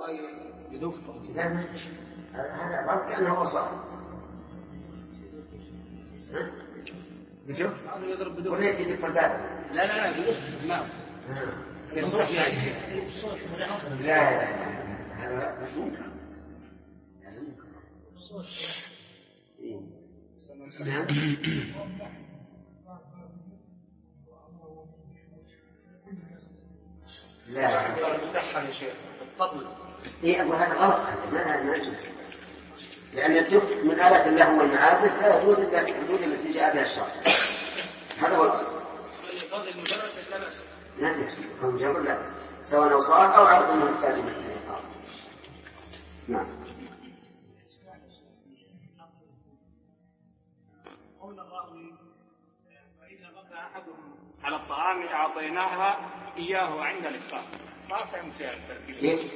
يدفه. لا هذا عرض كأنه وصف. يضرب بدون ولا يدف الباب. لا بدف نعم. لا هذا منكر. هذا منكر. نعم. لا المسحن يا شيخ الطبل. إيه أبو هذا غلط. ما يجوز. لأن الدف من آلات اللهو والمعازف لا يجوز إلا في الحدود التي جاء بها الشرع. هذا هو الأصل. نعم مجرد لا بأس سواء أوصاف أو عرض منه محتاج إلى الإقامة. نعم. قول الراوي فإذا بقى أحدهم على الطعام أعطيناها إياه عند الإفطار. ما فهمت يا التركيب.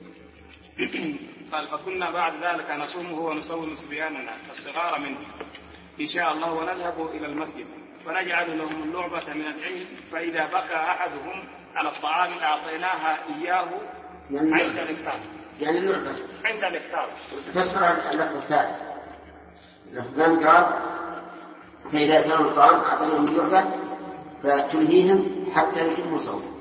قال فكنا بعد ذلك نصومه ونصوم صبياننا الصغار منه إن شاء الله ونذهب إلى المسجد ونجعل لهم اللعبة من العيد فإذا بقى أحدهم على الطعام أعطيناها إياه عند الإفطار. يعني اللعبة عند الإفطار. تفسر اللفظ الثالث. لفظان قال فإذا كانوا الطعام أعطيناهم اللعبة فتلهيهم حتى يتموا صوم.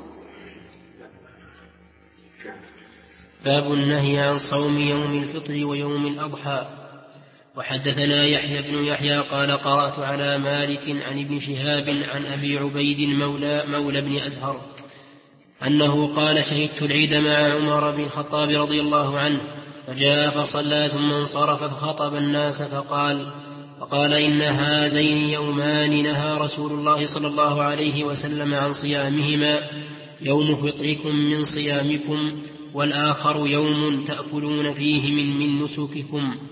باب النهي عن صوم يوم الفطر ويوم الأضحى. وحدثنا يحيى بن يحيى قال قرأت على مالك عن ابن شهاب عن أبي عبيد مولى بن أزهر أنه قال شهدت العيد مع عمر بن الخطاب رضي الله عنه فجاء فصلى ثم انصرف فخطب الناس فقال إن هذين يومان نهى رسول الله صلى الله عليه وسلم عن صيامهما يوم فطركم من صيامكم والآخر يوم تأكلون فيه من نسككم.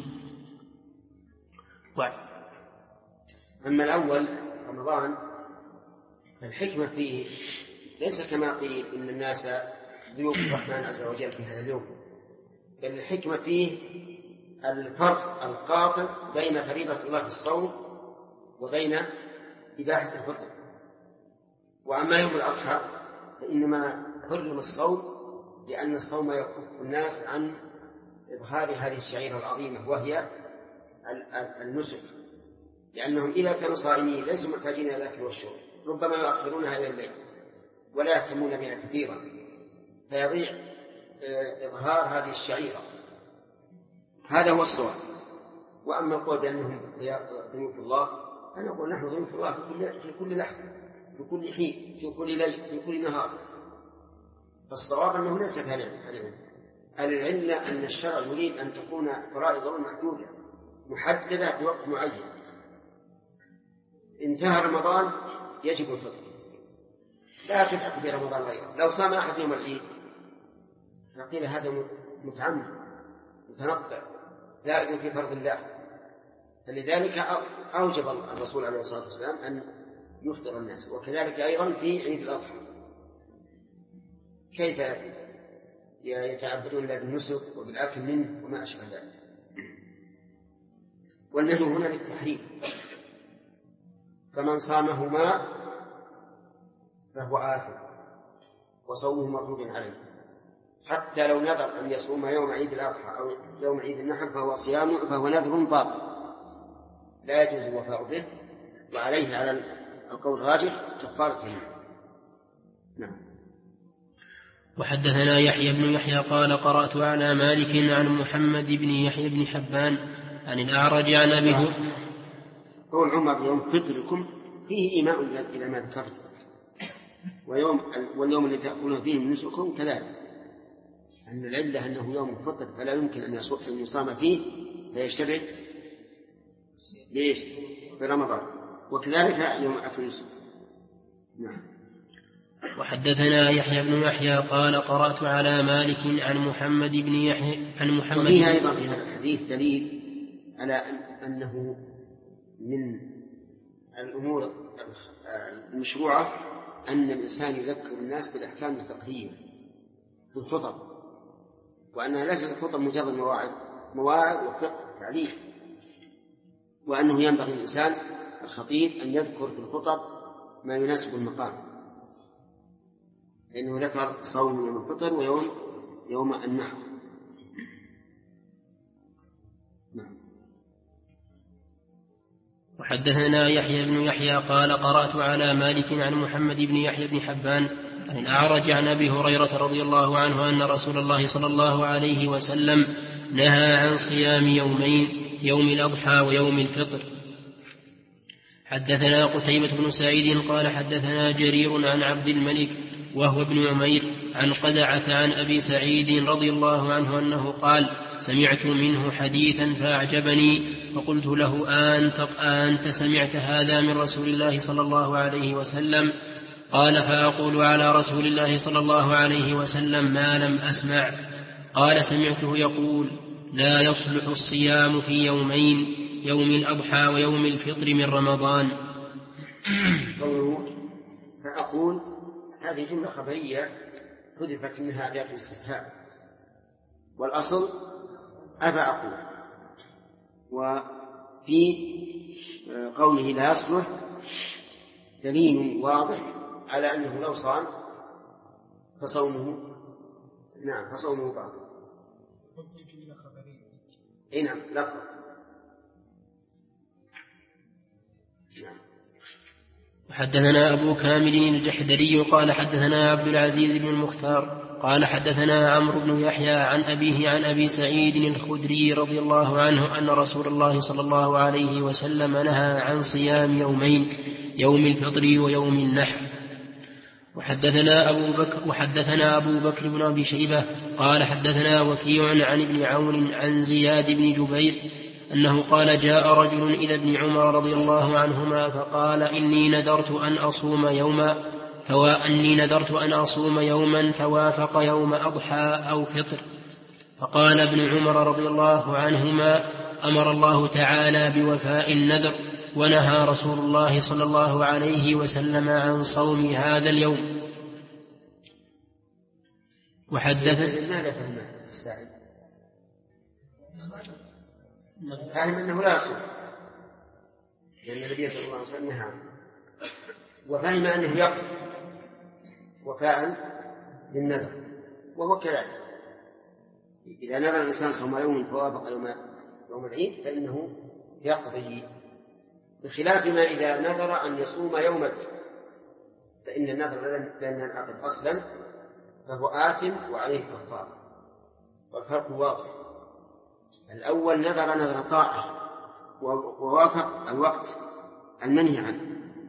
أما الأول رمضان الحكمة فيه ليس كما قيل إن الناس ضيوف الرحمن عز وجل في هذا اليوم، بل الحكمة فيه الفرق القاطع بين فريضة الله في الصوم وبين إباحة الفطر. وأما يوم الأضحى فإنما حرم الصوم لأن الصوم يكف الناس عن إظهار هذه الشعيرة العظيمة وهي النسك، لأنهم إذا كانوا صائمين ليسوا محتاجين إلى الأكل والشرب، ربما يؤخرونها إلى الليل ولا يهتمون بها كثيرا فيضيع إظهار هذه الشعيرة. هذا هو الصواب. وأما القول بأنهم ضيوف الله أنا أقول نحن ضيوف الله في كل لحظة في كل حين في كل ليل في كل نهار. فالصواب أنه ليس كالعلم. العلة أن الشرع يريد أن تكون فرائض محدودة محددة بوقت معين. انتهى رمضان يجب الفطر، لا تدعك في رمضان غيره. لو صام أحد يوم العيد فقيل هذا متعمد متنطع زائد في فرض الله، فلذلك أوجب الرسول عليه الصلاة والسلام أن يفطر الناس. وكذلك أيضا في عيد الأضحى كيف يتعبدون بالنسك وبالأكل منه وما أشبه ذلك. والنهي هنا للتحريم، فمن صامهما فهو آثم وصومه مردود عليه، حتى لو نذر أن يصوم يوم عيد الأضحى أو يوم عيد النحر فهو نذر باطل لا يجوز الوفاء به، وعليه على القول الراجح كفارته. نعم. وحدثنا يحيى بن يحيى قال قرأت على مالك عن محمد بن يحيى بن حبان عن الأعرج عن أبي هريرة. قول عمر يوم فطركم فيه إيماء إلى ما ذكرت، واليوم الذي تأكلون فيه من نسككم كذلك، أن العلة أنه يوم الفطر فلا يمكن أن يصام فيه فيشتبه ليش برمضان، وكذلك يوم أكل نسك. نعم. وحدثنا يحيى بن يحيى قال قرأت على مالك عن محمد بن يحيى عن محمد. وفيها أيضا في هذا الحديث دليل على أنه من الأمور المشروعة أن الإنسان يذكر الناس بالأحكام الفقهية في الخطب، وأنها ليست الخطب مجرد مواعظ وفقه تعليم، وأنه ينبغي الإنسان الخطيب أن يذكر في الخطب ما يناسب المقام، لأنه ذكر صوم يوم الفطر ويوم النحر وحدثنا يحيى بن يحيى قال قرأت على مالك عن محمد بن يحيى بن حبان عن الأعرج عن أبي هريرة رضي الله عنه أن رسول الله صلى الله عليه وسلم نهى عن صيام يومين يوم الأضحى ويوم الفطر. حدثنا قتيبة بن سعيد قال حدثنا جرير عن عبد الملك وهو ابن عمير عن قزعة عن أبي سعيد رضي الله عنه أنه قال سمعت منه حديثا فأعجبني فقلت له أنت سمعت هذا من رسول الله صلى الله عليه وسلم؟ قال فأقول على رسول الله صلى الله عليه وسلم ما لم أسمع. قال سمعته يقول لا يصلح الصيام في يومين يوم الأضحى ويوم الفطر من رمضان. فأقول هذه جملة خبرية حذفت منها أداة الاستفهام والأصل أبا أقول. وفي قوله لا يصلح دليل واضح على أنه لو صام فصومه باطل. نعم لفظ. وحدثنا أبو كامل الجحدري قال حدثنا عبد العزيز بن المختار قال حدثنا عمرو بن يحيى عن أبيه عن أبي سعيد الخدري رضي الله عنه أن رسول الله صلى الله عليه وسلم نهى عن صيام يومين يوم الفطر ويوم النحر. وحدثنا أبو بكر بن أبي شيبة قال حدثنا وكيع عن ابن عون عن زياد بن جبير أنه قال جاء رجل إلى ابن عمر رضي الله عنهما فقال إني نذرت أن أصوم يوما فوافق يوم أضحى أو فطر. فقال ابن عمر رضي الله عنهما أمر الله تعالى بوفاء النذر ونهى رسول الله صلى الله عليه وسلم عن صوم هذا اليوم. ماذا فهم السائل؟ فهم أنه لا يصوم لأن النبي صلى الله عليه وسلم نهى، وفهم أنه يقضي وفاء للنذر وهو كذلك. إذا نذر الإنسان صوم يوم فوافق يوم العيد فإنه يقضي، بخلاف ما إذا نذر أن يصوم يوم العيد فإن النذر لن ينعقد أصلا فهو آثم وعليه كفارة. والفرق واضح، الأول نذر طاعة ووافق الوقت المنهي عنه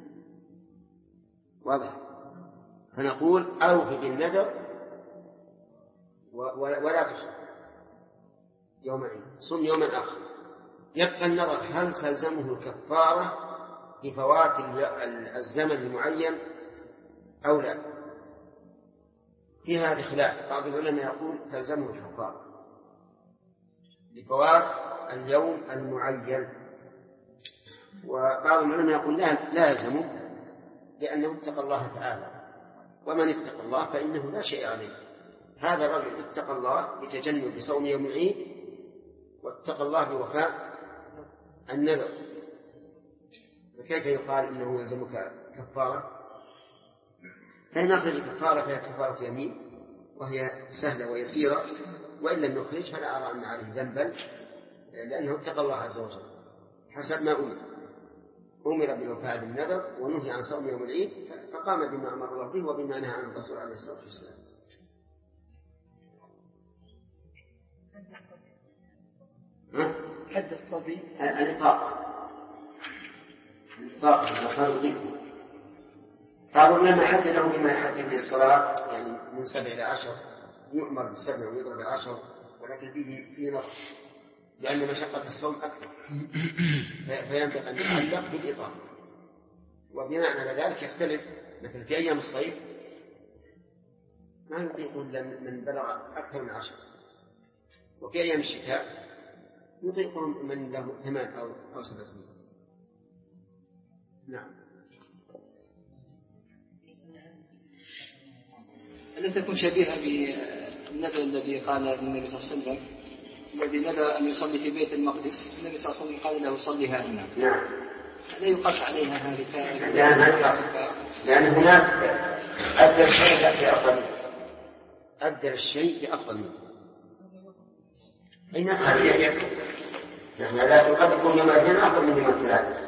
واضح، فنقول أوف بالنذر ولا تصوم يوم العيد، صم يوما آخر. يبقى النظر هل تلزمه الكفارة لفوات الزمن المعين أو لا؟ في هذا خلاف، بعض العلماء يقول تلزمه الكفارة لفوات اليوم المعين، وبعض العلماء يقول لا يلزمه لأنه اتقى الله تعالى، ومن اتقى الله فإنه لا شيء عليه. هذا الرجل اتقى الله بتجنب بصوم يوم العيد واتقى الله بوفاء النذر، فكيف يقال إنه يلزمك كفارة؟ فإن أخرج كفارة فهي كفارة يمين وهي سهلة ويسيرة، وإن لم يخرج فلا أرى أن عليه ذنبا لأنه اتقى الله عز وجل حسب ما أمر بالوفاء بالنذر ونهي عن صوم يوم العيد فقام بما أمر الله به وبما نهى عنه الرسول عليه الصلاة والسلام. حد الصبي الإطاقة بعض العلماء حدده بما يحدد به الصلاة، يعني من 7 إلى 10 يؤمر ب7 ويضرب ب10، ولكن فيه نقص لأن مشقة الصوم أكثر فينبغي أن يتعلق بالإطاقة. وبناء على ذلك يختلف، مثل في أيام الصيف ما يطيقون من بلغ أكثر من 10، وفي أيام الشتاء يطيقون من له 8 أو 7 سنين. نعم. ألا تكون شبيهة بالنذر الذي قال النبي صلى الله عليه وسلم الذي نذر أن يصلي في بيت المقدس، النبي صلى الله عليه وسلم قال له صلي هنا. نعم. لا يقاس عليها هذه لأن هناك أبدل الشيء بأفضل منه. أي نعم. يعني لكن قد يكون يوم الاثنين أفضل من يوم الثلاث.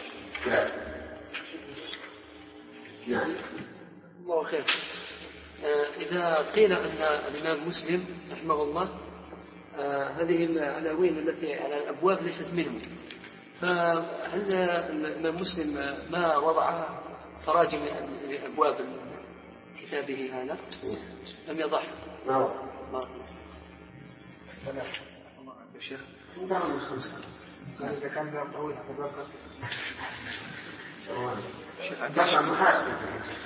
نعم. الله خير. إذا قيل أن الإمام مسلم رحمه الله هذه العناوين التي على الأبواب ليست منه، فهل الإمام مسلم ما وضع تراجم أبواب كتابه هذا؟ لم يضعها. ما يا شيخ إذا كان باب طويل هذا باب قصير. دفع محاسبة.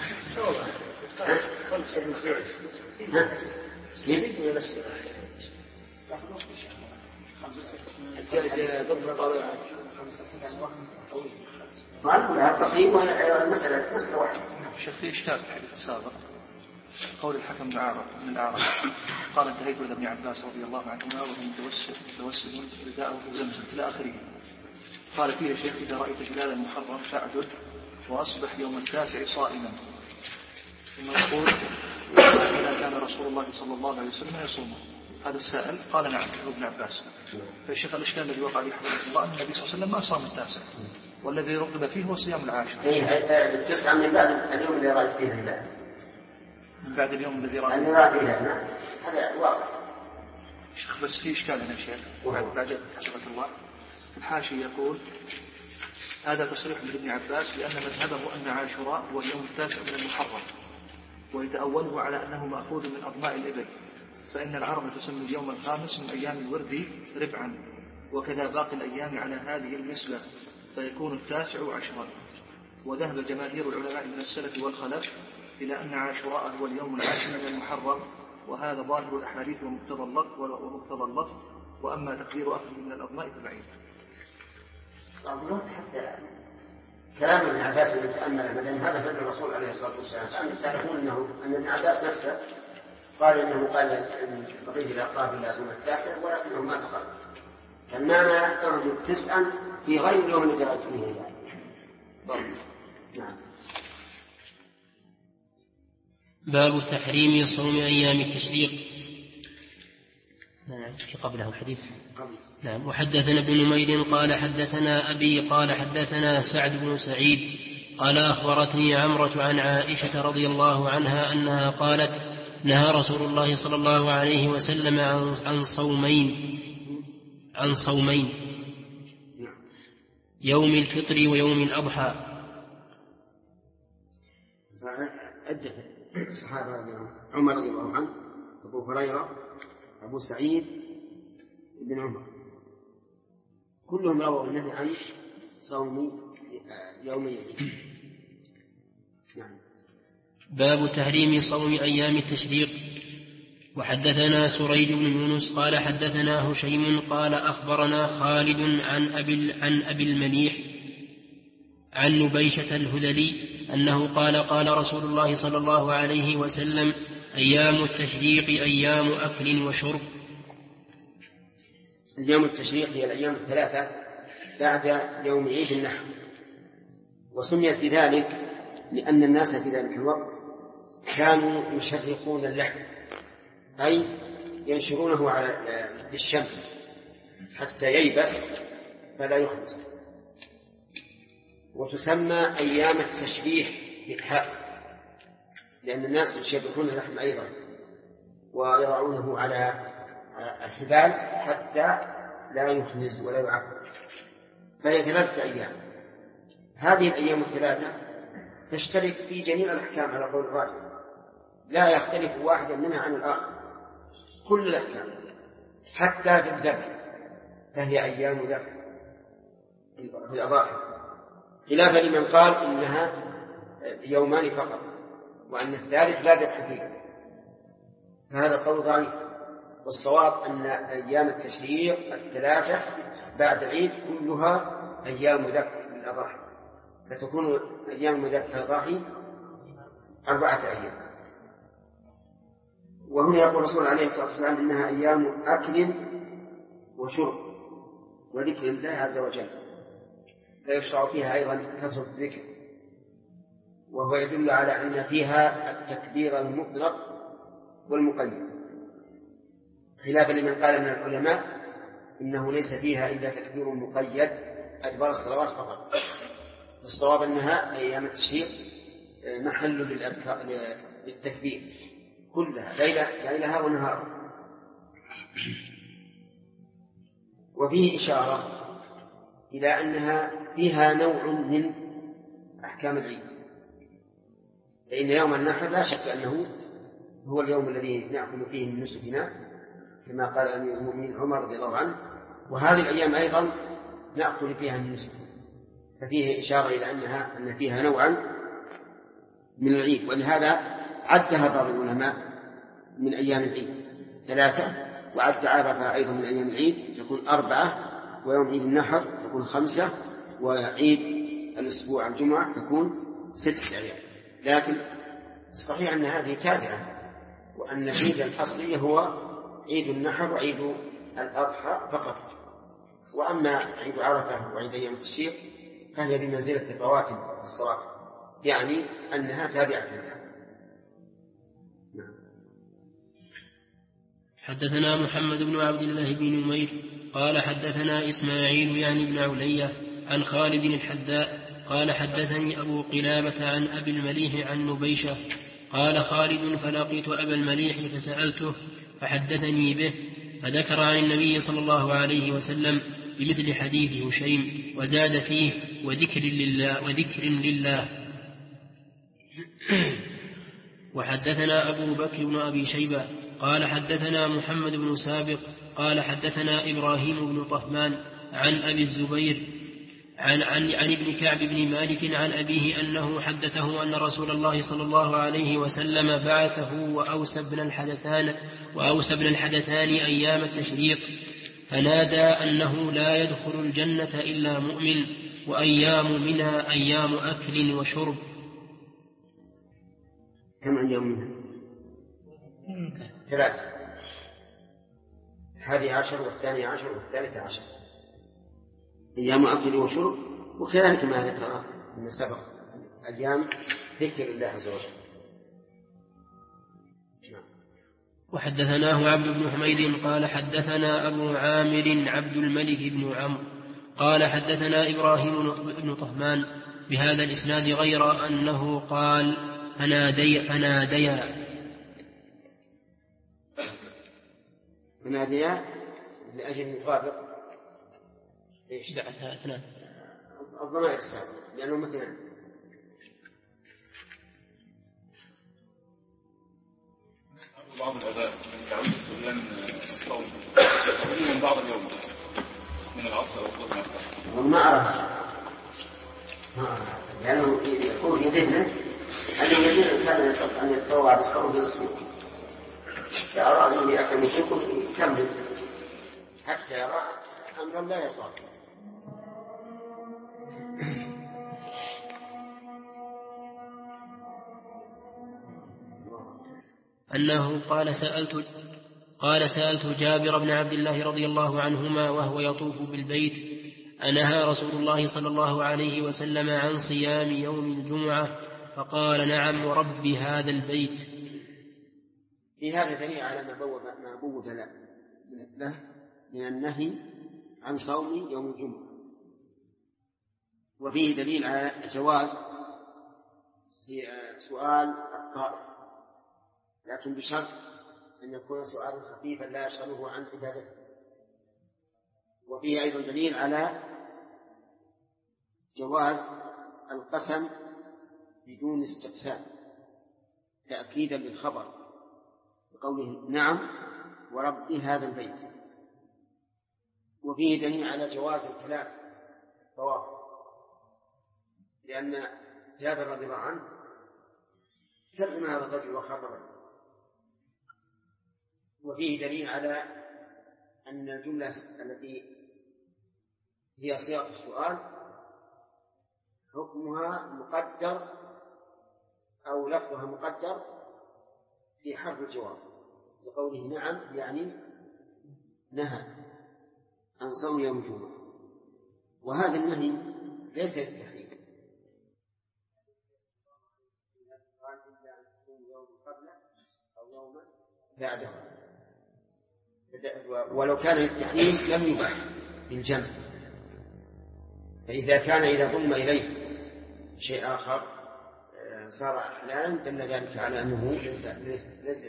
مسألة واحدة. شيخ في إشكال في الحديث السابق قول الحكم بن الأعرج قال انتهيت إلى ابن عباس رضي الله عنهما وهو متوسل رداءه في زمزم إلى آخره. قال فيه الشيخ إذا رأيت هلال المحرم فاعدل وأصبح يوم التاسع صائما. ثم يقول إذا كان رسول الله صلى الله عليه وسلم يصومه. هذا السائل قال نعم ابن عباس. فالشيخ الإشكال الذي وقع عليه حضرة الله أن النبي صلى الله عليه وسلم ما صام التاسع والذي رغب فيه هو صيام العاشر. التسعة من بعد اليوم الذي رأيت فيه الهلال. من بعد اليوم الذي رأيت فيه الهلال. هذا واضح. شيخ بس في إشكال هنا شيخ بعد حفظك الله. الحاشي يقول هذا تصريح من ابن عباس لأن مذهبه أن عاشوراء هو اليوم التاسع من المحرم ويتأوله على أنه مأخوذ من أضماء الإبل، فإن العرب تسمي اليوم الخامس من أيام الورد ربعا، وكذا باقي الأيام على هذه النسبة فيكون التاسع عشرا. وذهب جماهير العلماء من السلف والخلف إلى أن عاشوراء هو اليوم العاشر من المحرم، وهذا ظاهر الأحاديث ومقتضى اللفظ، وأما تقدير أخذه من الأضماء فبعيد. حتى كلام ابن عباس الذي تأمل مثلا هذا فعل الرسول عليه الصلاة والسلام، فأنتم تعرفون أن ابن عباس نفسه قال إنه قال بقيه الأقراب إلى سنة التاسع ولكنه ما تقل. فالمعنى أرجو تسعا في غير اليوم الذي رأيت فيه الهلال. نعم. باب تحريم صوم أيام التشريق. قبله حديث. نعم. وحدثنا ابن نمير قال حدثنا أبي قال حدثنا سعد بن سعيد قال أخبرتني عمرة عن عائشة رضي الله عنها أنها قالت نهى رسول الله صلى الله عليه وسلم عن صومين يوم الفطر ويوم الأضحى. عدة الصحابة عمر رضي الله عنه، أبو هريرة، أبو سعيد بن عمر، كلهم رووا النهي عن صوم يومين. نعم. باب تحريم صوم أيام التشريق. وحدثنا سريج بن يونس قال حدثنا هشيم قال أخبرنا خالد عن أبي المليح عن نبيشة الهذلي أنه قال قال رسول الله صلى الله عليه وسلم أيام التشريق أيام أكل وشرب. أيام التشريق هي الأيام الثلاثة بعد يوم عيد النحر، وسميت بذلك لأن الناس في ذلك الوقت كانوا يشرقون اللحم، أي ينشرونه بالشمس حتى ييبس فلا يخبز، وتسمى أيام التشريح بالحاء لأن الناس يشرقون اللحم أيضا ويضعونه على الحبال حتى لا يخنز ولا يعفر. فهي 3 أيام. هذه الأيام الثلاثة تشترك في جميع الأحكام على قول الراجح، لا يختلف واحدا منها عن الآخر، كل الأحكام حتى في الذبح فهي أيام ذبح في الأضاحي، خلافا لمن قال إنها يومان فقط وأن الثالث لا ذبح فيه، هذا قول ضعيف. والصواب أن أيام التشريق 3 بعد العيد كلها أيام ذبح للأضاحي، فتكون أيام ذبح الأضاحي 4 أيام. وهنا يقول الرسول عليه الصلاة والسلام إنها أيام أكل وشرب وذكر الله عز وجل، فيشرع فيها أيضا كثرة الذكر، وهو يدل على أن فيها التكبير المطلق والمقيد، خلافا لمن قال من العلماء إنه ليس فيها إلا تكبير مقيد أدبار الصلوات فقط. الصواب أنها أيام التشريق محل للتكبير كلها ليلها ونهارها. وفيه إشارة إلى أنها فيها نوع من أحكام العيد، فإن يوم النحر لا شك أنه هو اليوم الذي نأكل فيه من نسكنا كما قال أمير المؤمنين عمر رضي الله عنه، وهذه الأيام أيضا نأكل فيها من نسكنا، ففيه إشارة إلى أن فيها نوعا من العيد. ولهذا عدها بعض العلماء من أيام العيد 3، وعد عرفها أيضا من أيام العيد تكون 4، ويوم عيد النحر تكون 5، وعيد الأسبوع الجمعة تكون 6 أيام. لكن الصحيح أن هذه تابعة، وأن العيد الأصلي هو عيد النحر وعيد الأضحى فقط. وأما عيد عرفة وعيد أيام التشريق فهي بمنزلة الرواتب في الصلاة، يعني أنها تابعة لها. حدثنا محمد بن عبد الله بن نمير قال حدثنا إسماعيل يعني بن علية عن خالد الحذاء قال حدثني أبو قلابة عن أبي المليح عن نبيشة قال خالد فلقيت أبا المليح فسألته فحدثني به فذكر عن النبي صلى الله عليه وسلم بمثل حديث هشيم وزاد فيه وذكر لله. وحدثنا أبو بكر بن أبي شيبة قال حدثنا محمد بن سابق قال حدثنا إبراهيم بن طهمان عن أبي الزبير عن ابن كعب بن مالك عن أبيه أنه حدثه أن رسول الله صلى الله عليه وسلم بعثه وأوسى بن الحدثان أيام التشريق فنادى أنه لا يدخل الجنة إلا مؤمن وأيام منها أيام أكل وشرب. كم أيام منها؟ 3، 11 والثاني عشر والثالث عشر أيام أكل وشرب، وكذلك ما ذكر من سبق أيام ذكر الله عز وجل. وحدثناه عبد بن حميد قال حدثنا أبو عامر عبد الملك بن عمرو قال حدثنا إبراهيم بن طهمان بهذا الإسناد غير أنه قال فناديا لأجل المطابق ايش دعتها 2 الضمائر السابقة لأنه مثلا بعض الأذان من تعود السوريان الصوم من بعض اليوم من العصر والظهر ما أعرف لأنه يكون في ذهنه أنه يجب الإنسان أن يتطوع بالصوم بالصوم فأرى أنه يأكل شكر يكمل حتى يرى أمرا لا يطاق. أنه قال سألت جابر بن عبد الله رضي الله عنهما وهو يطوف بالبيت أنهى رسول الله صلى الله عليه وسلم عن صيام يوم الجمعة فقال نعم ورب هذا البيت. في هذا دليل على ما بوب له من النهي عن صوم يوم الجمعة، وفيه دليل على جواز سؤال الطائف، لكن بشرط أن يكون سؤال خفيفا لا يشغله عن عبادته. وفيه أيضا دليل على جواز القسم بدون استقسام تأكيدا للخبر بقوله نعم ورب هذا البيت. وفيه دليل على جواز الكلام طواف، لأن جابر رضي الله عنه كلم هذا الرجل وخاطبه. وفيه دليل على أن الجملة التي هي صيغة السؤال حكمها مقدر أو لفظها مقدر في حرف الجواب لقوله نعم يعني نهى عن صوم يوم الجمعة، وهذا النهي ليس للتحريم يوم قبله أو يوما بعده، ولو كان للتحريم لم يباح للجمع، فإذا كان إذا ضم إليه شيء آخر صار حلالا دل ذلك على أنه ليس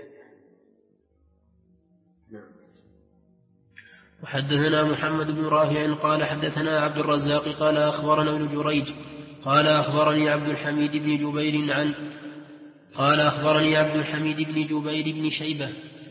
نعم. وحدثنا محمد بن رافع قال حدثنا عبد الرزاق قال أخبرنا ابن جريج قال أخبرني عبد الحميد بن جبير بن شيبة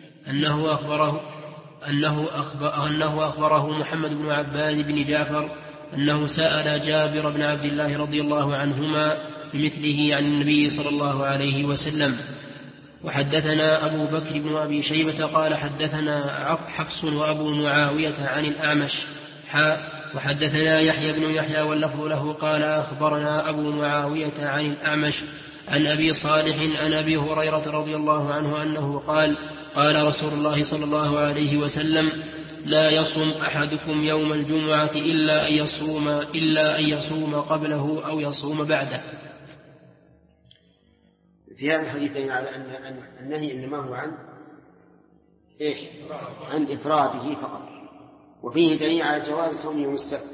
أنه أخبره محمد بن عباد بن جعفر أنه سأل جابر بن عبد الله رضي الله عنهما بمثله عن النبي صلى الله عليه وسلم. وحدثنا أبو بكر بن أبي شيبة قال حدثنا حفص وأبو معاوية عن الأعمش وحدثنا يحيى بن يحيى واللفظ له قال أخبرنا أبو معاوية عن الأعمش عن أبي صالح عن أبي هريرة رضي الله عنه أنه قال قال رسول الله صلى الله عليه وسلم لا يصوم أحدكم يوم الجمعة إلا أن يصوم قبله أو يصوم بعده. في هذا الحديثين على أن النهي إنما هو عن إفراده فقط، وفيه دليل على جواز صوم يوم السبت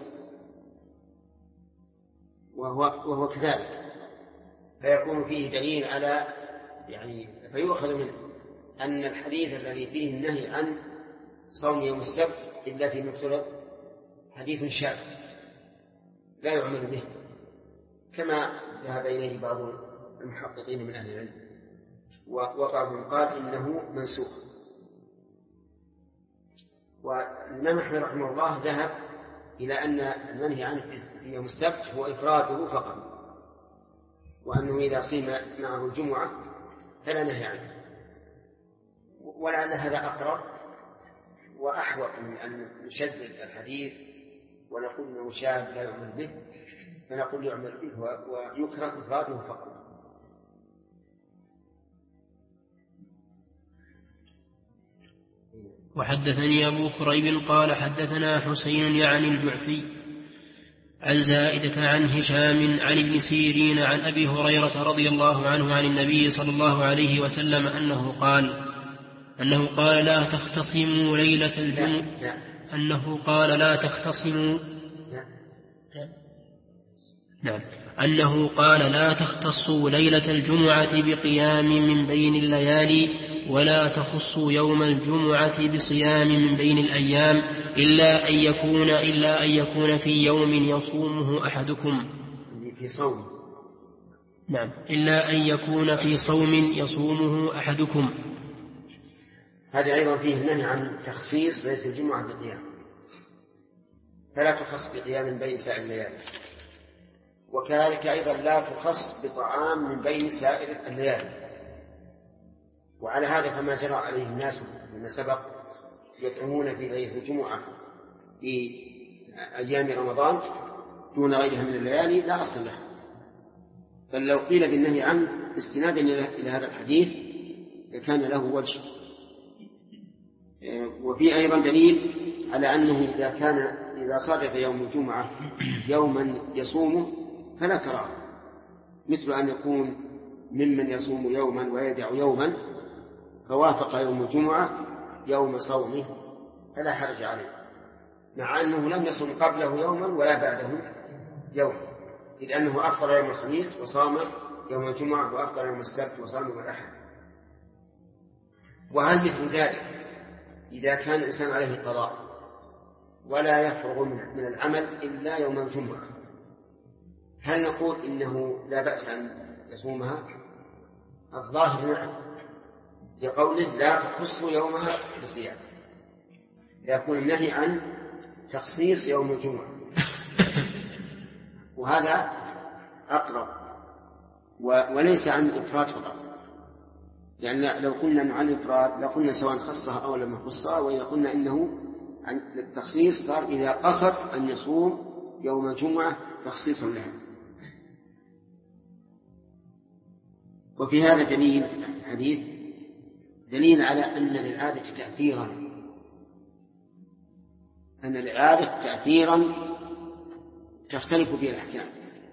وهو كذلك، فيكون فيه دليل على فيؤخذ منه أن الحديث الذي فيه النهي عن صوم يوم السبت إلا في مفترض حديث شاذ لا يعمل به، كما ذهب إليه بعض المحققين من أهل العلم، وبعضهم قال إنه منسوخ. والإمام أحمد رحمه الله ذهب إلى أن المنهي عنه في يوم السبت هو إفراده فقط، وأنه إذا صيم معه الجمعة فلا نهي عنه، ولعل هذا أقرب وأحوط من أن نشدد الحديث ونقول أنه شاذ لا يعمل به، فنقول يعمل به ويكره إفراده فقط. وحدثني أبو كريب قال حدثنا حسين يعني الجعفي عن زائدة عن هشام عن ابن سيرين عن أبي هريرة رضي الله عنه عن النبي صلى الله عليه وسلم أنه قال لا تختصموا ليلة الجمعة أنه قال لا تختصوا ليلة الجمعة بقيام من بين الليالي ولا تخصوا يوم الجمعة بصيام من بين الأيام إلا أن يكون في يوم يصومه أحدكم إلا أن يكون في صوم يصومه أحدكم. هذا أيضا فيه النهي عن تخصيص ليلة الجمعة بقيام، فلا تخص بقيام بين سائر الليالي، وكذلك أيضا لا تخص بطعام من بين سائر الليالي. وعلى هذا فما جرى عليه الناس مما سبق يطعمون في ليلة الجمعة في أيام رمضان دون غيرها من الليالي لا أصل له، بل لو قيل بالنهي عنه استنادا إلى هذا الحديث كان له وجه. وفي أيضا دليل على أنه إذا صادف يوم الجمعة يوما يصومه فلا كراهة، مثل أن يكون ممن يصوم يوما ويدع يوما فوافق يوم الجمعة يوم صومه فلا حرج عليه، مع أنه لم يصوم قبله يوما ولا بعده يوم، إذ أنه أفطر يوم الخميس وصام يوم الجمعة وأفطر يوم السبت وصام يوم الأحد. وهل مثل ذلك إذا كان الإنسان عليه قضاء ولا يفرغ من العمل إلا يوم الجمعة، هل نقول إنه لا بأس أن يصومها؟ الظاهر نعم، لقوله لا تخص يومها بصيام، يكون النهي عن تخصيص يوم الجمعة، وهذا أقرب وليس عن الإفراد فقط، لأن لو قلنا عن الإفراد لقلنا سواء خصها أو لم يخصها، وإذا قلنا إنه عن التخصيص صار إذا قصد أن يصوم يوم الجمعة تخصيصا لها. وفي هذا دليل على أن للعادة تأثيرا تختلف فيه الأحكام.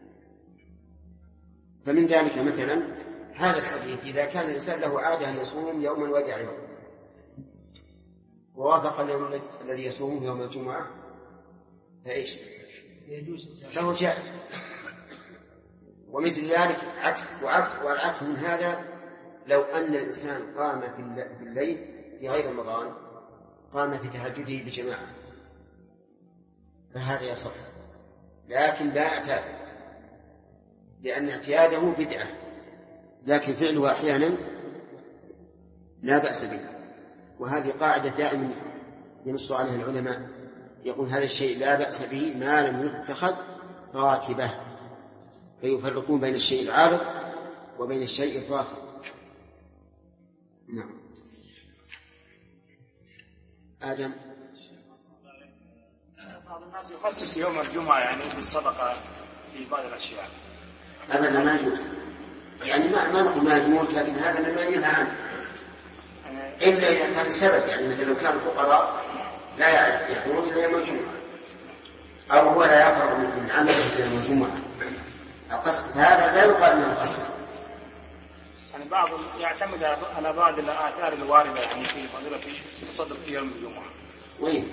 فمن ذلك مثلا هذا الحديث إذا كان الإنسان له عادة أن يصوم يوما ويدع يوما، ووافق اليوم الذي يصومه يوم الجمعة فإيش؟ له جائز. ومثل ذلك والعكس من هذا لو أن الإنسان قام في الليل في غير رمضان، قام في تهجده بجماعة، فهذا يصح، لكن لا اعتاد، لأن اعتياده بدعة، لكن فعله أحيانا لا بأس به. وهذه قاعدة دائما ينص عليها العلماء، يقول هذا الشيء لا بأس به ما لم يتخذ راتبة، فيفرقون بين الشيء العارض وبين الشيء الراتب. نعم. آدم. بعض الناس يخصص يوم الجمعة يعني بالصدقة في بعض الأشياء. أبدا ما يجوز، يعني ما نقول ما يجوز، لكن هذا مما ينهى عنه، إلا إذا كان سبب، يعني مثل لو كان الفقراء لا يخرج إلى يوم الجمعة، أو هو لا يفرغ من عمله إلى يوم الجمعة، القصد هذا لا يقال أنه قصد. يعني بعض يعتمد على بعض الآثار الواردة يعني في فضيلة التصدق في يوم الجمعة. وين؟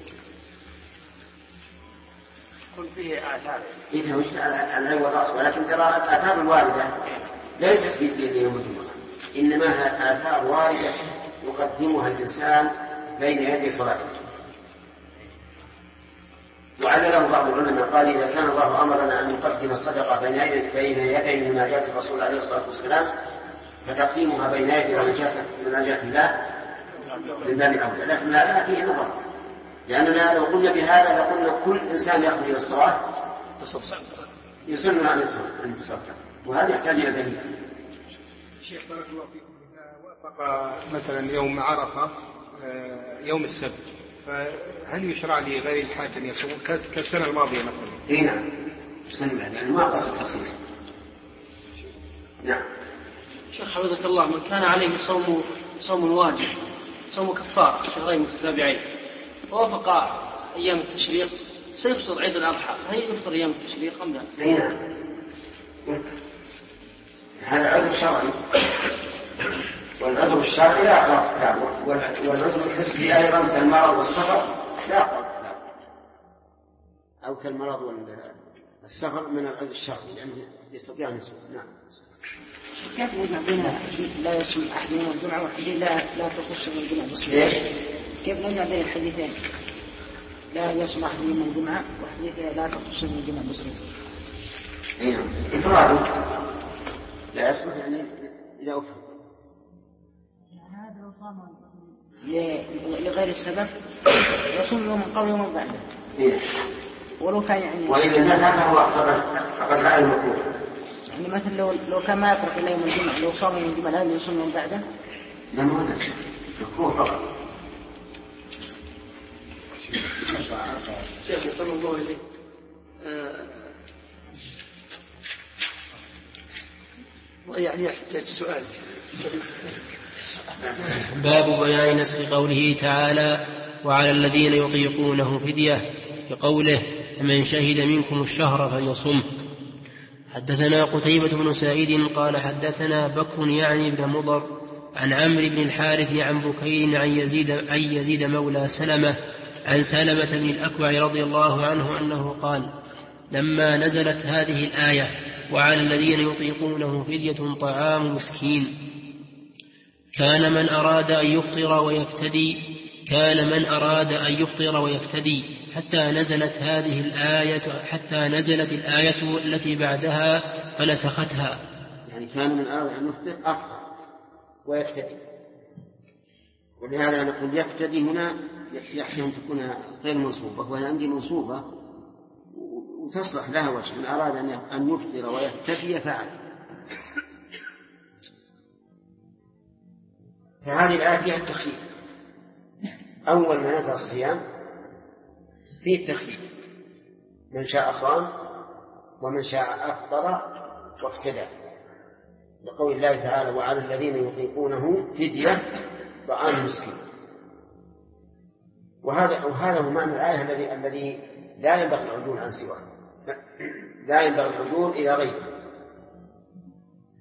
كل فيه آثار. إذا مش على الرأس، ولكن ترى الآثار الواردة ليست في يوم الجمعة، إنما آثار واردة يقدمها الإنسان بين يدي صلاته. وعلله بعض العلماء قال إذا كان الله أمرنا أن نقدم الصدقة بين يدي مناجاة الرسول عليه الصلاة والسلام، فتقديمها بين يدي مناجاة الله من باب أولى، لكن لا فيه نظر، لأننا لو قلنا بهذا لقلنا كل إنسان يأخذ إلى الصلاة يسن أن يتصدق، وهذا يحتاج إلى دليل. شيخ بارك الله فيكم، وافق مثلا يوم عرفة يوم السبت، فهل يشرع لي غير الحاج أن يصوم كالسنة الماضية مثلا؟ نعم، يعني ما قصد التخصيص. نعم. شيخ حفظك الله، من كان عليه صوم واجب، صوم كفار شهرين متتابعين، ووافق أيام التشريق، سيفطر عيد الأضحى، هل يفطر أيام التشريق أم لا؟ نعم، هذا عذر شرعي، والعذر الشرعي لا أقرأ، والعذر الحسي أيضا كالمرض والسفر لا أقرأ، أو كالمرض والسفر من العذر الشرعي لأنه يستطيع أن يصوم. نعم. كيف نجمع بين لا يصوم أحد يوم الجمعة وحديث لا تخص من الجمعة مسلم؟ كيف نجمع بين الحديثين لا يصوم أحد يوم الجمعة وحديث لا تخص من الجمعة مسلم؟ إفراد لا يصلح يعني إذا أفرد. هذا لو صام لغير السبب يصوم يوم قبل يوم بعده. ولو كان يعني وإذا هذا هو فقد رأى المكروه. يعني مثل لو كان ما يفرق إلا يوم الجمعة، لو صام يوم الجمعة هل يصوم يوم بعده؟ لا ما مكروه فقط. شيخ صلى الله عليه يعني يحتاج سؤال. باب بيان نسخ قوله تعالى وعلى الذين يطيقونه فدية بقوله فمن شهد منكم الشهر فليصم. حدثنا قتيبة بن سعيد قال حدثنا بكر يعني بن مضر عن عمرو بن الحارث عن بكير عن يزيد مولى سلمة عن سلمة بن الأكوع رضي الله عنه أنه قال لما نزلت هذه الآية وعلى الذين يطيقونه فدية طعام مسكين كان من أراد أن يفطر ويفتدي حتى نزلت الآية التي بعدها فنسختها. يعني كان من أراد أن يفطر أفطر ويفتدي، ولهذا نقول يفتدي هنا يحسن أن تكون غير منصوبة، وهي عندي منصوبة وتصلح لها وجه، من أراد أن يفطر ويفتدي فعل. فهذه الآية فيها التخيير، أول ما نزل الصيام فيه التخيير، من شاء صام ومن شاء أفطر وافتدى، لقول الله تعالى وعلى الذين يطيقونه فدية طعام مسكين. وهذا هو معنى الآية الذي لا ينبغي العدول عن سواه، لا ينبغي العدول إلى غيره،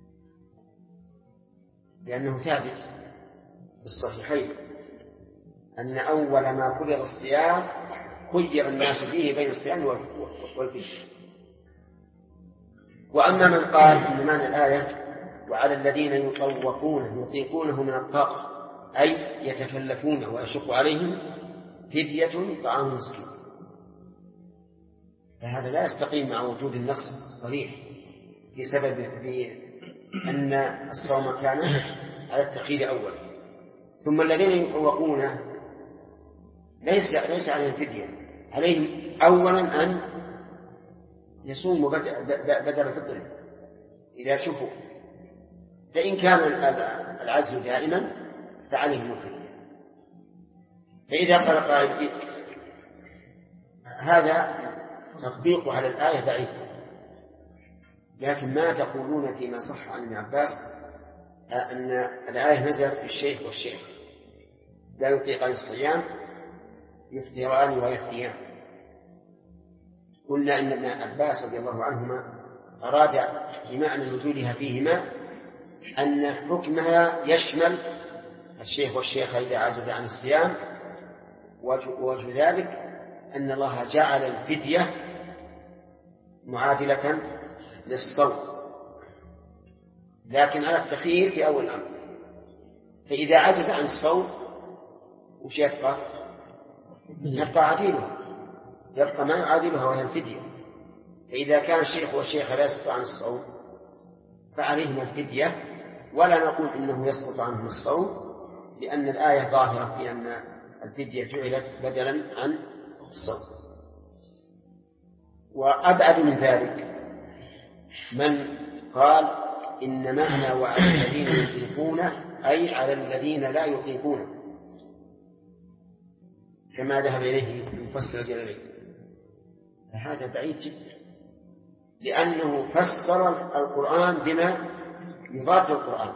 لأنه ثابت في الصحيحين أن أول ما فرض الصيام خير الناس فيه بين الصيام والفدية. وأما من قال إن معنى الآية وعلى الذين يطيقونه من الطاقة أي يتكلفون ويشق عليهم فدية طعام مسكين، فهذا لا يستقيم مع وجود النص الصريح بسبب أن الصوم كان على التخيير أول. ثم الذين يطوقونه ليس عليهم فدية، عليهم أولا أن يصوموا بدل فطره إذا شفوا، فإن كان العجز دائما فعليهم الفدية. فإذا قال قائل هذا تطبيق على الآية بعيد، لكن ما تقولون فيما صح عن ابن عباس أن الآية نزلت في الشيخ والشيخ لا يطيقان الصيام يفطران ويفتيان؟ قلنا إن ابن عباس رضي الله عنهما أراد بمعنى نزولها فيهما أن حكمها يشمل الشيخ والشيخة إذا عجز عن الصيام، ووجه ذلك أن الله جعل الفدية معادلة للصوم لكن على التخيير في أول الأمر. فإذا عجز عن الصوم وش يبقى عديله، يبقى ما يعادلها وهي الفدية. فإذا كان الشيخ والشيخة لا يسقط عن الصوم فعليهم الفدية، ولا نقول إنه يسقط عنهم الصوم، لأن الآية ظاهرة في أن الفدية جعلت بدلا عن الصوم. وأبعد من ذلك من قال إن معنى وعلى الذين يطيقونه أي على الذين لا يطيقونه، كما ذهب إليه المفسر الجلالين. فهذا بعيد جدا، لأنه فسر القرآن بما يضاد القرآن،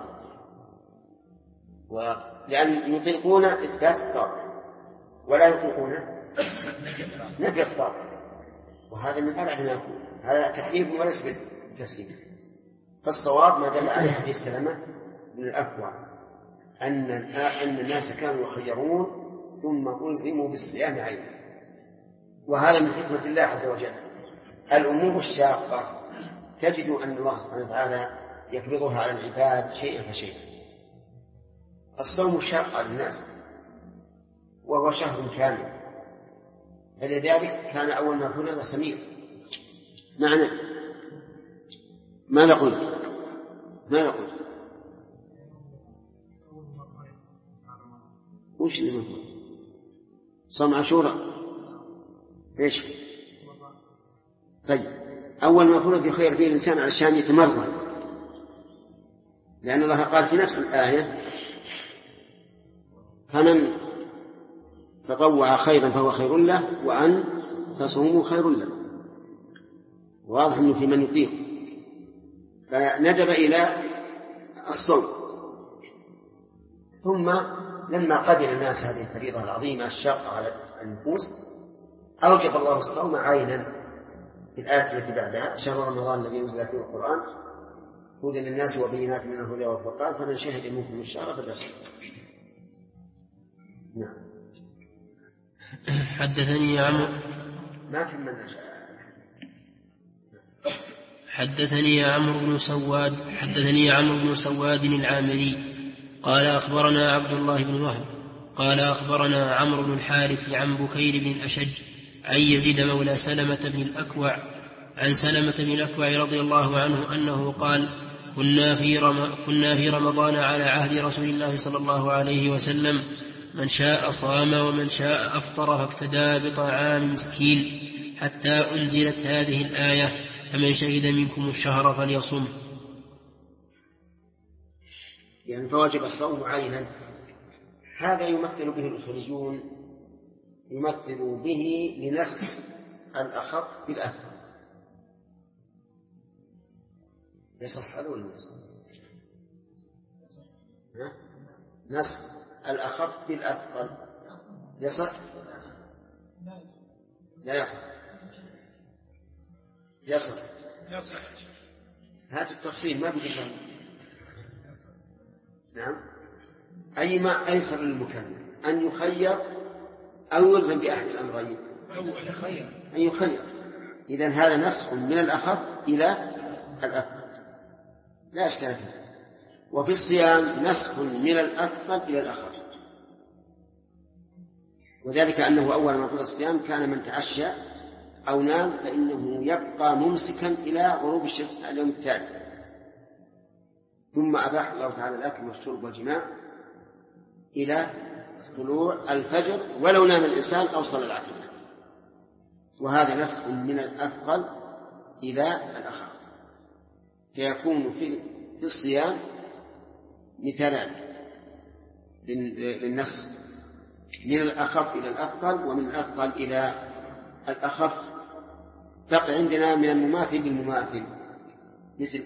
ولأن يطيقون إثبات الطاقة ولا يطيقون نفي الطاقة، وهذا من أبعد ما يكون، هذا تحريف وليس بالتفسير. فالصواب ما دل عليه حديث سلمة بن الأكوع أن الناس كانوا يخيرون ثم ألزموا بالصيام عينا، وهذا من حكمة الله عز وجل. الأمور الشاقة تجد أن الله سبحانه وتعالى يفرضها على العباد شيئا فشيئا. الصوم شاق على الناس وهو شهر كامل، فلذلك كان أول ما فرض سمير. معنى ماذا قلت؟ وش اللي مفروض؟ صوم عاشوراء ايش؟ طيب أول ما فرض يخير فيه الإنسان علشان يتمرن، لأن الله قال في نفس الآية فمن تطوع خيرا فهو خير له وأن تصوموا خير له. واضح أنه في من يطيق، فندب إلى الصوم. ثم لما قبل الناس هذه الفريضة العظيمة الشاقة على النفوس أوجب الله الصوم عينا في الآية التي بعدها: شهر رمضان الذي نزل فيه القرآن هدى للناس وبينات من الهدى والفرقان فمن شهد منكم الشهر فليصم. نعم. حدثني عمرو ما كملنا. حدثني عمرو بن سواد العامري قال أخبرنا عبد الله بن وهب قال أخبرنا عمرو بن الحارث عن بكير بن الأشج عن يزيد مولى سلمة بن الأكوع عن سلمة بن الأكوع رضي الله عنه أنه قال: كنا في رمضان على عهد رسول الله صلى الله عليه وسلم، من شاء صام ومن شاء أفطر فاقتدى بطعام مسكين، حتى أنزلت هذه الآية: فمن شهد منكم الشهر فليصم. يعني فواجب الصوم عينا. هذا يمثل به الأصوليون، يمثل به لنسخ الأخف بالأثقل. يصح هذا ولا يصح؟ نسخ الأخف بالأثقل يصح؟ لا يصح. يصح. هذا التفصيل ما بيجي. نعم. أي ما أيسر للمكلف أن يخير أو يلزم بأحد الأمرين أن يخير. إذن هذا نسخ من الأخف إلى الأثقل لا أشكال فيه. وفي الصيام نسخ من الأثقل إلى الأخف، وذلك أنه أول ما فرض الصيام كان من تعشى أو نام فإنه يبقى ممسكا إلى غروب اليوم التالي، ثم أباح الله تعالى الأكل والشرب والجماع إلى طلوع الفجر ولو نام الإنسان أو صلى العتمة. وهذا نسخ من الأثقل إلى الأخف، فيكون في الصيام مثالان للنسخ، من الأخف إلى الأثقل ومن الأثقل إلى الأخف. بقي عندنا من المماثل بالمماثل مثل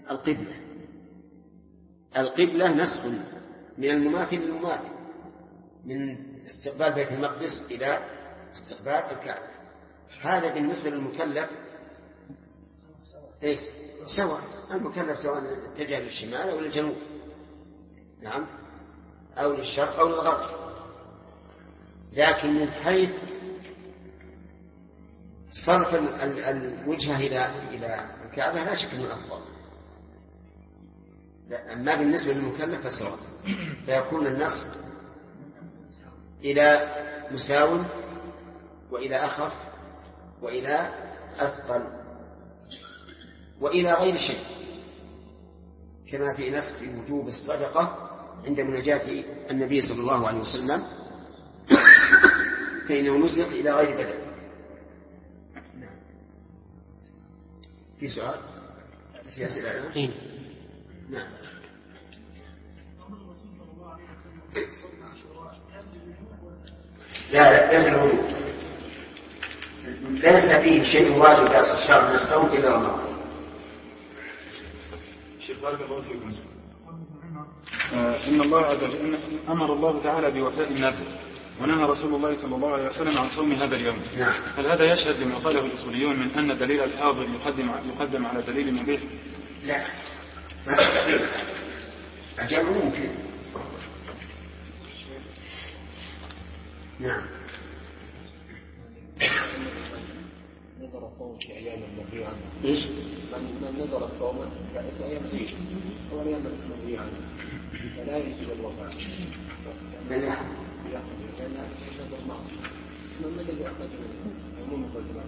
القبلة نسخ من المماثل للمماثل، من استقبال بيت المقدس إلى استقبال الكعبة. هذا بالنسبة للمكلف ليس سواء، المكلف سواء اتجه للشمال أو للجنوب، نعم، أو للشرق أو للغرب. لكن من حيث صرف الوجهة إلى الكعبة لا شك أنه أفضل. أما بالنسبة للمكلف فسواء، فيكون النص إلى مساو وإلى أخف وإلى أثقل وإلى غير شيء، كما في نسخ وجوب الصدقة عند مناجاة النبي صلى الله عليه وسلم فإنه نسخ إلى غير بدل. في سؤال؟ في أسئلة؟ نعم. لا ليس الوجوب، ليس فيه شيء واجب أصل الشرع من الصوم إلا رمضان. شيخ بارك الله فيكم. إن الله عز وجل أمر الله تعالى بوفاء النذر، ونهى رسول الله صلى الله عليه وسلم عن صوم هذا اليوم. نعم. هل هذا يشهد لما قاله الأصوليون من أن دليل الحاضر يقدم على دليل المبيح؟ لا، ما تستطيع الجمع ممكن. نعم. نذر الصوم في أيام المنهي عنه. إيش؟ من نذر الصوم في أيام العيد أو أيام المنهي عنه فلا يجب الوفاء. من يحب؟ من الذي أخرجه عموم الرجل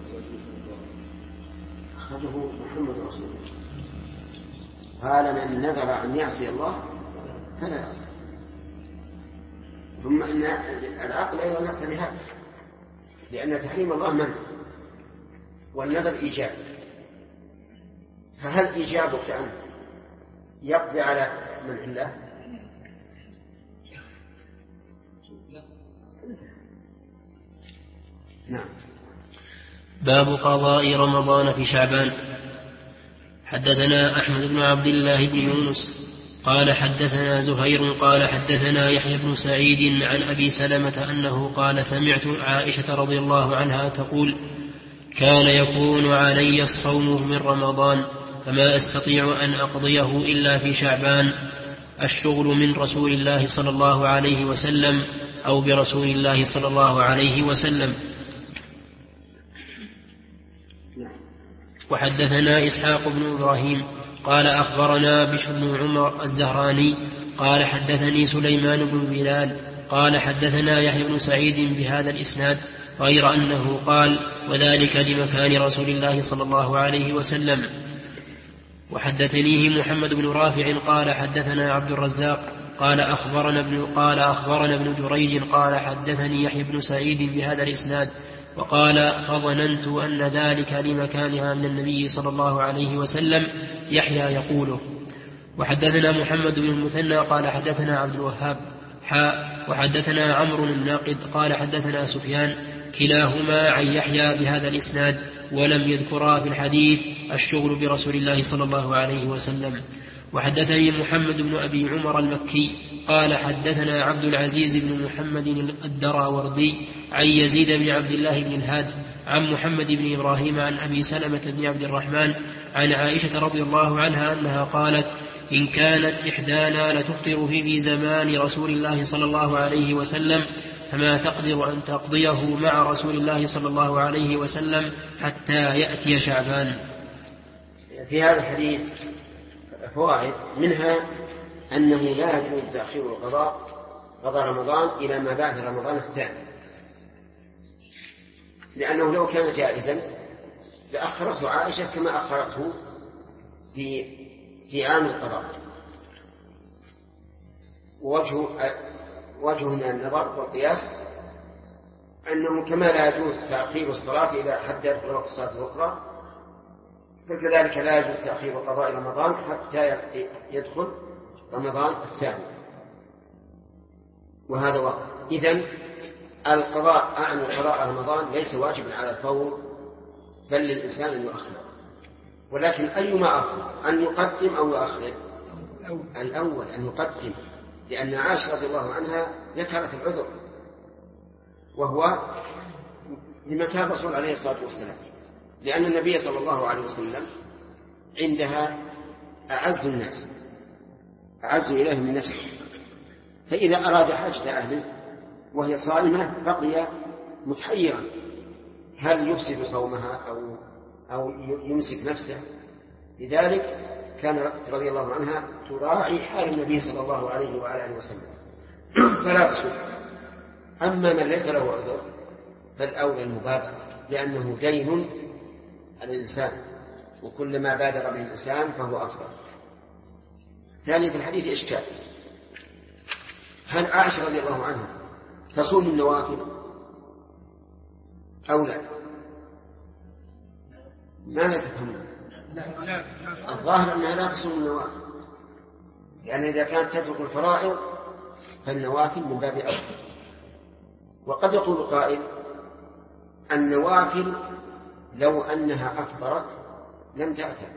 أخرجه محمد رسول الله قال من نذر أن يعصي الله فلا يعصي. ثم إن العقل أيضا يقتضي هذا، لأن تحريم الله منع والنذر إيجاب. فهل إيجابك أنت يقضي على منع الله؟ نعم. باب قضاء رمضان في شعبان. حدثنا أحمد بن عبد الله بن يونس قال حدثنا زهير قال حدثنا يحيى بن سعيد عن أبي سلمة أنه قال سمعت عائشة رضي الله عنها تقول كان يكون علي الصوم من رمضان فما أستطيع أن أقضيه إلا في شعبان، الشغل من رسول الله صلى الله عليه وسلم أو برسول الله صلى الله عليه وسلم. وحدثنا إسحاق بن إبراهيم قال أخبرنا بشر بن عمر الزهراني قال حدثني سليمان بن بلال قال حدثنا يحيى بن سعيد بهذا الإسناد غير أنه قال وذلك لمكان رسول الله صلى الله عليه وسلم. وحدثنيه محمد بن رافع قال حدثنا عبد الرزاق قال أخبرنا ابن جريج قال حدثني يحيى بن سعيد بهذا الإسناد وقال فظننت أن ذلك لمكانها من النبي صلى الله عليه وسلم يحيى يقوله. وحدثنا محمد بن المثنى قال حدثنا عبد الوهاب وحدثنا عمرو الناقد قال حدثنا سفيان كلاهما عن يحيى بهذا الإسناد ولم يذكرا في الحديث الشغل برسول الله صلى الله عليه وسلم. وحدثني محمد بن أبي عمر المكي قال حدثنا عبد العزيز بن محمد الدراوردي عن يزيد بن عبد الله بن الهاد عن محمد بن إبراهيم عن أبي سلمة بن عبد الرحمن عن عائشة رضي الله عنها أنها قالت إن كانت إحدانا لتفطر في زمان رسول الله صلى الله عليه وسلم فما تقدر أن تقضيه مع رسول الله صلى الله عليه وسلم حتى يأتي شعبان. في هذا الحديث فوائد، منها أنه لا يجوز تأخير قضاء رمضان إلى ما بعد رمضان الثاني، لأنه لو كان جائزا لأخرته عائشة كما أخرته في عام القضاء. وجه من النظر والقياس أنه كما لا يجوز تأخير الصلاة إذا حد يدخل وقت الصلاة الأخرى، فكذلك لا يجوز تأخير قضاء رمضان حتى يدخل رمضان الثاني، وهذا واقع. إذن قضاء رمضان ليس واجبا على الفور، بل للإنسان أن يؤخر. ولكن أيما أفضل، أن يقدم أو يؤخر؟ الأول أن يقدم، لأن عائشة رضي الله عنها ذكرت العذر، وهو لما كان الرسول عليه الصلاة والسلام، لأن النبي صلى الله عليه وسلم عندها أعز الناس، أعز إليه من نفسه، فإذا أراد حاجة أهله وهي صائمة بقي متحيرا، هل يفسد صومها أو يمسك نفسه؟ لذلك كان رضي الله عنها تراعي حال النبي صلى الله عليه وآله وسلم فلا تصوم. أما من ليس له عذر فالأولى المبادرة، لأنه دين على الإنسان، وكلما بادر به الإنسان فهو أفضل. ثانيا في الحديث إشكال، هل عائشة رضي الله عنها تصوم النوافل أو لا؟ ماذا تفهمون؟ الظاهر أنها لا تصوم النوافل، يعني إذا كانت تترك الفرائض فالنوافل من باب أولى. وقد يقول قائل النوافل لو أنها أفطرت لم تأثم،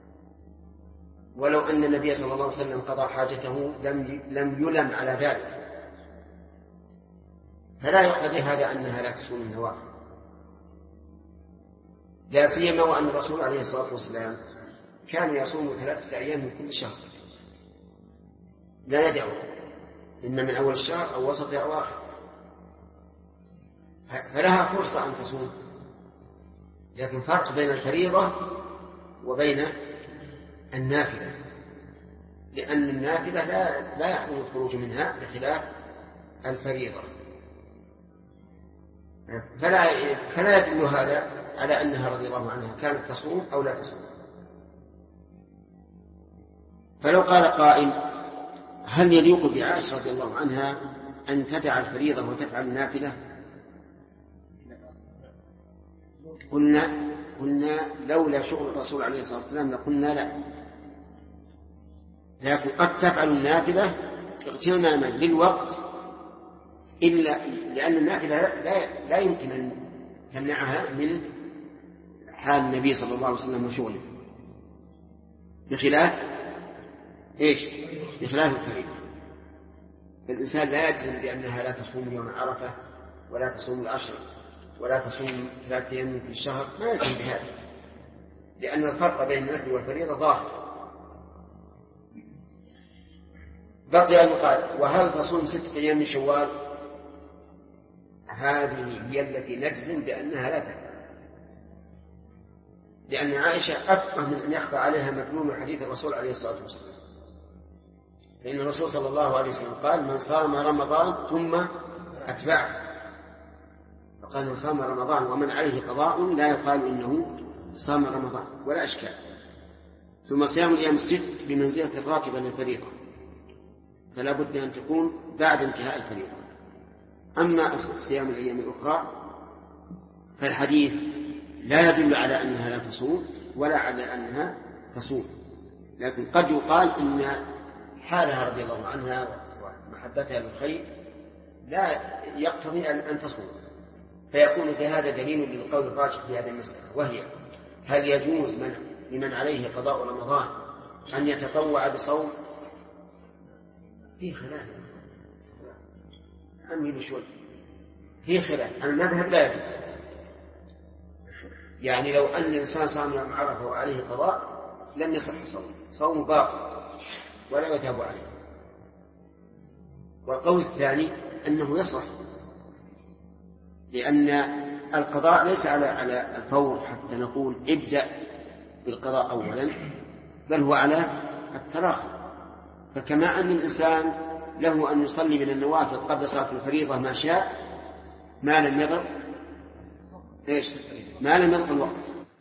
ولو أن النبي صلى الله عليه وسلم قضى حاجته لم يلم على ذلك، فلا يقتضي هذا أنها لا تصوم النوافل، لا سيما وأن الرسول عليه الصلاة والسلام كان يصوم 3 أيام من كل شهر لا يدعو، إما من أول الشهر أو وسط أو آخر، فلها فرصة أن تصوم. لكن فرق بين الفريضة وبين النافلة، لأن النافلة لا يحصل الخروج منها بخلاف الفريضة، فلا يدل هذا على أنها رضي الله عنها كانت تصوم أو لا تصوم. فلو قال قائل هل يليق بعائشة رضي الله عنها أن تدع الفريضة وتفعل النافلة؟ قلنا لولا شغل الرسول عليه الصلاة والسلام لقلنا لا، لكن قد تفعل النافلة اغتناما للوقت، إلا لأن النافلة لا يمكن أن تمنعها من حال النبي صلى الله عليه وسلم وشغله، بخلاف الفريضة. الإنسان لا يجزم بأنها لا تصوم يوم عرفة ولا تصوم العشر ولا تصوم 3 أيام في الشهر، ما يجزم بهذا، لأن الفرق بين النفل والفريضة ظاهر. بقي أن يقال وهل تصوم 6 أيام من شوال؟ هذه هي التي نجزم بأنها لا تفعل، لأن عائشة أفقه من أن يخفى عليها مدلول حديث الرسول عليه الصلاة والسلام، فإن الرسول صلى الله عليه وسلم قال من صام رمضان ثم أتبعه، فقال من صام رمضان ومن عليه قضاء لا يقال إنه صام رمضان ولا أشكال. ثم صيام الأيام 6 بمنزلة الراتبة للفريضة، فلا بد أن تكون بعد انتهاء الفريضة. أما صيام الأيام الأخرى فالحديث لا يدل على أنها لا تصوم ولا على أنها تصوم، لكن قد يقال إن حالها رضي الله عنها ومحبتها للخير لا يقتضي أن تصوم، فيكون في هذا دليل للقول الراجح في هذه المسألة، وهي هل يجوز لمن عليه قضاء رمضان أن يتطوع بصوم؟ في خلاف، أمهل شوي، في خلاف. المذهب لا يجوز، يعني لو أن الإنسان صام يوم عرفة وعليه قضاء لم يصح صوم باطل ولا يتاب عليه. والقول الثاني أنه يصح، لأن القضاء ليس على الفور حتى نقول ابدأ بالقضاء أولا، بل هو على التراخي. فكما أن الإنسان له أن يصلي من النوافل قبل صلاة الفريضة ما شاء ما لم يضر الوقت.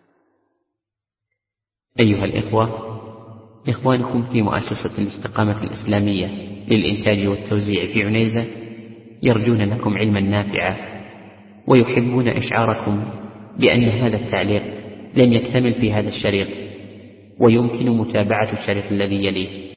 أيها الإخوة، إخوانكم في مؤسسة الاستقامة الإسلامية للإنتاج والتوزيع في عنيزة يرجون لكم علما نافعا، ويحبون إشعاركم بأن هذا التعليق لم يكتمل في هذا الشريط، ويمكن متابعة الشريط الذي يليه.